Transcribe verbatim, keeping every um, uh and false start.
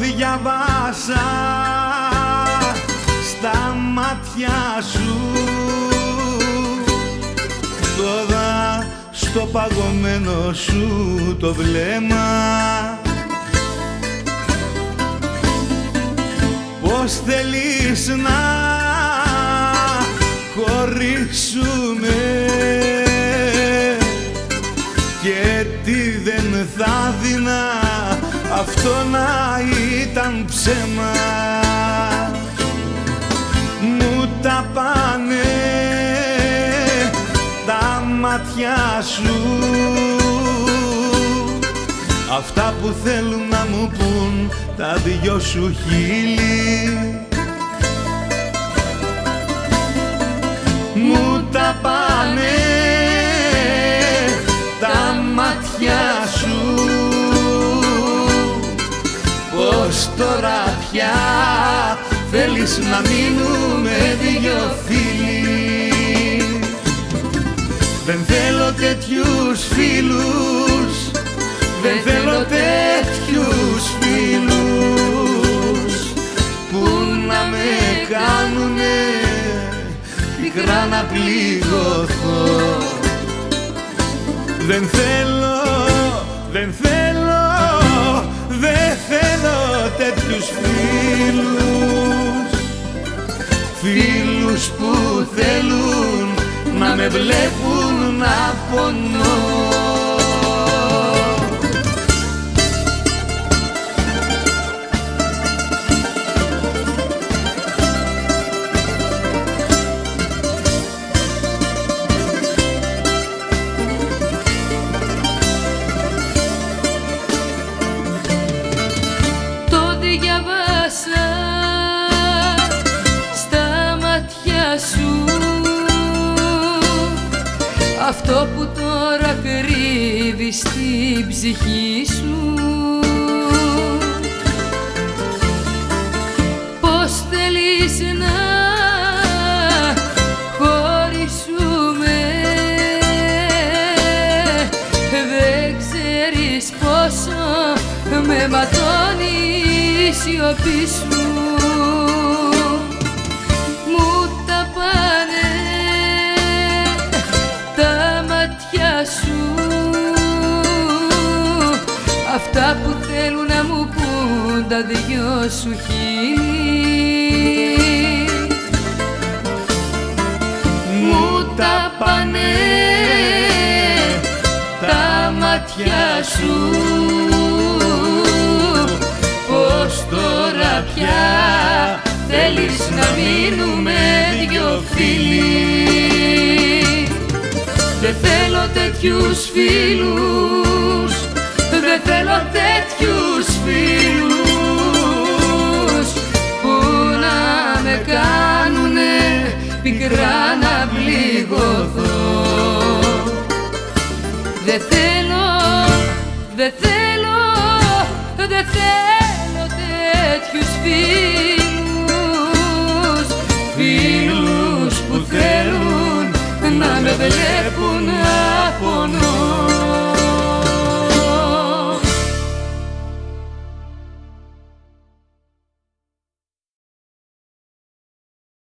διαβάσα στα μάτια σου, τώρα στο παγωμένο σου το βλέμμα. Πώς θέλεις να χωρίσουμε και τι δεν θα δεινά αυτό να ήταν ψέμα. Μου τα πάνε τα μάτια σου, αυτά που θέλουν να μου πουν τα δυο σου χείλη. Μου τα πάνε τα μάτια σου, πως τώρα πια θέλεις να μείνουμε δυο φίλοι. Δεν θέλω τέτοιους φίλους, δεν θέλω τέτοιους φίλους που να με κάνουνε πικρά να πληγωθώ. Δεν θέλω, δεν θέλω, δεν θέλω τέτοιους φίλους, φίλους που θέλουν να με βλέπουν να πονώ. Διαβάσα στα μάτια σου αυτό που τώρα κρύβεις στην ψυχή σου. Πώς θέλεις να χωρίσουμε, δεν ξέρεις πόσο με ματώνει η σιωπή σου. Μου τα πάνε τα μάτια σου, αυτά που θέλουν να μου πουν τα δυο σου χείλη. Μου τα πάνε τα μάτια σου, πως τώρα πια θέλεις να μείνουμε δυο φίλοι. Δεν θέλω τέτοιους φίλους, δεν θέλω τέτοιους φίλους που να με κάνουνε πικρά να πληγωθώ. Δεν θέλω, δεν θέλω, δεν θέλω τέτοιους φίλους, φίλους που θέλουν να με βλέπουν